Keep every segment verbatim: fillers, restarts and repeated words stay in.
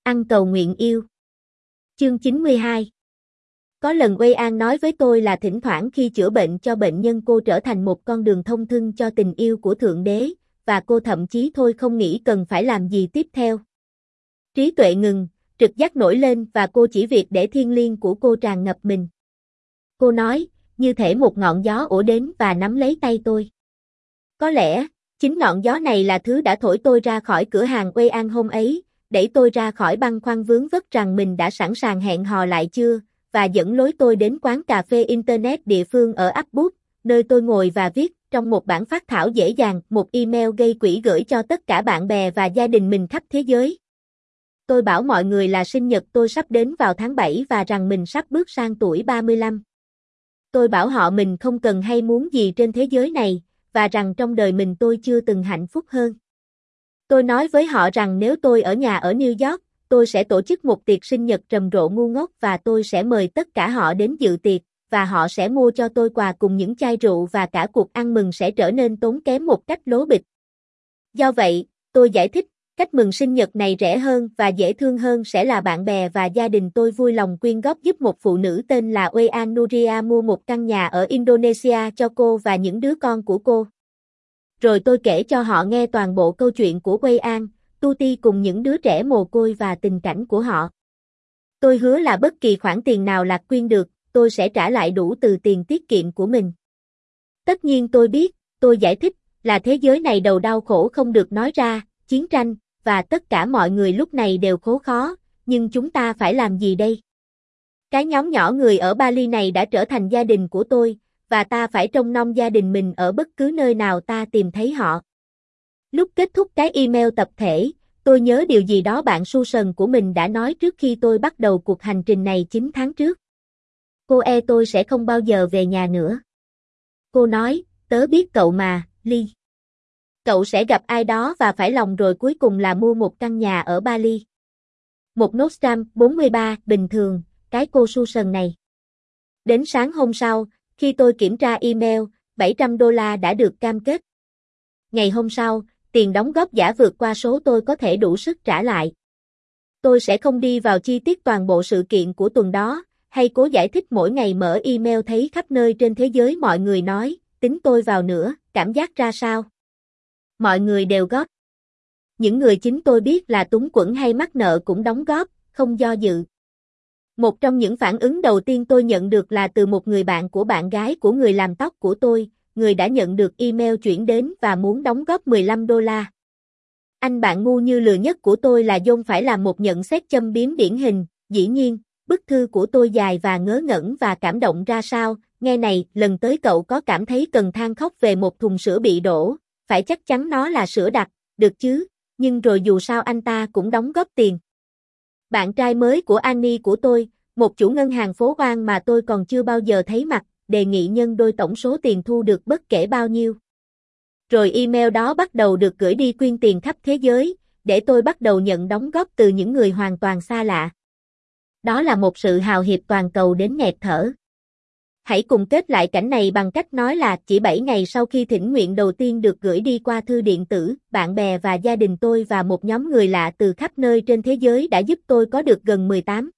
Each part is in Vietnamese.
Ăn cầu nguyện yêu. Chương chín mươi hai. Có lần Wei An nói với tôi là thỉnh thoảng khi chữa bệnh cho bệnh nhân cô trở thành một con đường thông thương cho tình yêu của Thượng Đế, và cô thậm chí thôi không nghĩ cần phải làm gì tiếp theo. Trí tuệ ngừng, trực giác nổi lên và cô chỉ việc để thiên liêng của cô tràn ngập mình. Cô nói, như thể một ngọn gió ùa đến và nắm lấy tay tôi. Có lẽ, chính ngọn gió này là thứ đã thổi tôi ra khỏi cửa hàng Wei An hôm ấy, đẩy tôi ra khỏi băn khoăn vướng vất rằng mình đã sẵn sàng hẹn hò lại chưa, và dẫn lối tôi đến quán cà phê Internet địa phương ở Upwood, nơi tôi ngồi và viết, trong một bản phác thảo dễ dàng, một email gây quỹ gửi cho tất cả bạn bè và gia đình mình khắp thế giới. Tôi bảo mọi người là sinh nhật tôi sắp đến vào tháng bảy và rằng mình sắp bước sang tuổi ba mươi lăm. Tôi bảo họ mình không cần hay muốn gì trên thế giới này, và rằng trong đời mình tôi chưa từng hạnh phúc hơn. Tôi nói với họ rằng nếu tôi ở nhà ở New York, tôi sẽ tổ chức một tiệc sinh nhật rầm rộ ngu ngốc và tôi sẽ mời tất cả họ đến dự tiệc, và họ sẽ mua cho tôi quà cùng những chai rượu và cả cuộc ăn mừng sẽ trở nên tốn kém một cách lố bịch. Do vậy, tôi giải thích, cách mừng sinh nhật này rẻ hơn và dễ thương hơn sẽ là bạn bè và gia đình tôi vui lòng quyên góp giúp một phụ nữ tên là Wei An Nuria mua một căn nhà ở Indonesia cho cô và những đứa con của cô. Rồi tôi kể cho họ nghe toàn bộ câu chuyện của Wei An, Tuti cùng những đứa trẻ mồ côi và tình cảnh của họ. Tôi hứa là bất kỳ khoản tiền nào Lạc quyên được, tôi sẽ trả lại đủ từ tiền tiết kiệm của mình. Tất nhiên tôi biết, tôi giải thích, là thế giới này đầu đau khổ không được nói ra, chiến tranh, và tất cả mọi người lúc này đều khốn khó, nhưng chúng ta phải làm gì đây? Cái nhóm nhỏ người ở Bali này đã trở thành gia đình của tôi, và ta phải trông nom gia đình mình ở bất cứ nơi nào ta tìm thấy họ. Lúc kết thúc cái email tập thể, tôi nhớ điều gì đó bạn Susan của mình đã nói trước khi tôi bắt đầu cuộc hành trình này chín tháng trước. Cô e tôi sẽ không bao giờ về nhà nữa. Cô nói, tớ biết cậu mà, Lee. Cậu sẽ gặp ai đó và phải lòng rồi cuối cùng là mua một căn nhà ở Bali. Một Nostram bốn mươi ba, bình thường, cái cô Susan này. Đến sáng hôm sau, khi tôi kiểm tra email, bảy trăm đô la đã được cam kết. Ngày hôm sau, tiền đóng góp giả vượt qua số tôi có thể đủ sức trả lại. Tôi sẽ không đi vào chi tiết toàn bộ sự kiện của tuần đó, hay cố giải thích mỗi ngày mở email thấy khắp nơi trên thế giới mọi người nói, tính tôi vào nữa, cảm giác ra sao? Mọi người đều góp. Những người chính tôi biết là túng quẫn hay mắc nợ cũng đóng góp, không do dự. Một trong những phản ứng đầu tiên tôi nhận được là từ một người bạn của bạn gái của người làm tóc của tôi, người đã nhận được email chuyển đến và muốn đóng góp mười lăm đô la. Anh bạn ngu như lừa nhất của tôi là John phải làm một nhận xét châm biếm điển hình, dĩ nhiên, bức thư của tôi dài và ngớ ngẩn và cảm động ra sao, nghe này, lần tới cậu có cảm thấy cần than khóc về một thùng sữa bị đổ, phải chắc chắn nó là sữa đặc, được chứ, nhưng rồi dù sao anh ta cũng đóng góp tiền. Bạn trai mới của Annie của tôi, một chủ ngân hàng phố hoang mà tôi còn chưa bao giờ thấy mặt, đề nghị nhân đôi tổng số tiền thu được bất kể bao nhiêu. Rồi email đó bắt đầu được gửi đi quyên tiền khắp thế giới, để tôi bắt đầu nhận đóng góp từ những người hoàn toàn xa lạ. Đó là một sự hào hiệp toàn cầu đến nghẹt thở. Hãy cùng kết lại cảnh này bằng cách nói là chỉ bảy ngày sau khi thỉnh nguyện đầu tiên được gửi đi qua thư điện tử, bạn bè và gia đình tôi và một nhóm người lạ từ khắp nơi trên thế giới đã giúp tôi có được gần mười tám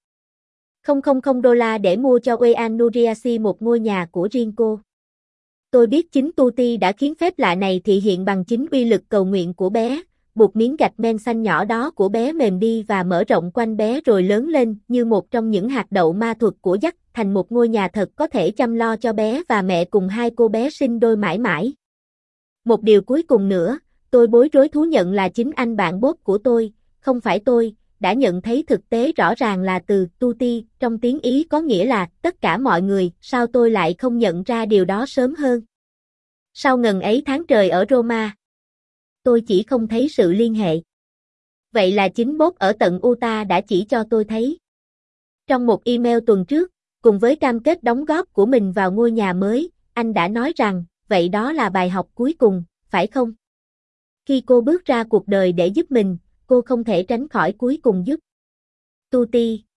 nghìn đô la để mua cho Wei An Nuriasi một ngôi nhà của riêng cô. Tôi biết chính Tuti đã khiến phép lạ này thị hiện bằng chính uy lực cầu nguyện của bé, buộc miếng gạch men xanh nhỏ đó của bé mềm đi và mở rộng quanh bé rồi lớn lên như một trong những hạt đậu ma thuật của Jack thành một ngôi nhà thật có thể chăm lo cho bé và mẹ cùng hai cô bé sinh đôi mãi mãi. Một điều cuối cùng nữa, tôi bối rối thú nhận là chính anh bạn Bob của tôi, không phải tôi, đã nhận thấy thực tế rõ ràng là từ Tuti trong tiếng Ý có nghĩa là tất cả mọi người, sao tôi lại không nhận ra điều đó sớm hơn. Sau ngần ấy tháng trời ở Roma, tôi chỉ không thấy sự liên hệ. Vậy là chính Bob ở tận Utah đã chỉ cho tôi thấy. Trong một email tuần trước, cùng với cam kết đóng góp của mình vào ngôi nhà mới, anh đã nói rằng, vậy đó là bài học cuối cùng, phải không? Khi cô bước ra cuộc đời để giúp mình, cô không thể tránh khỏi cuối cùng giúp. Tuti,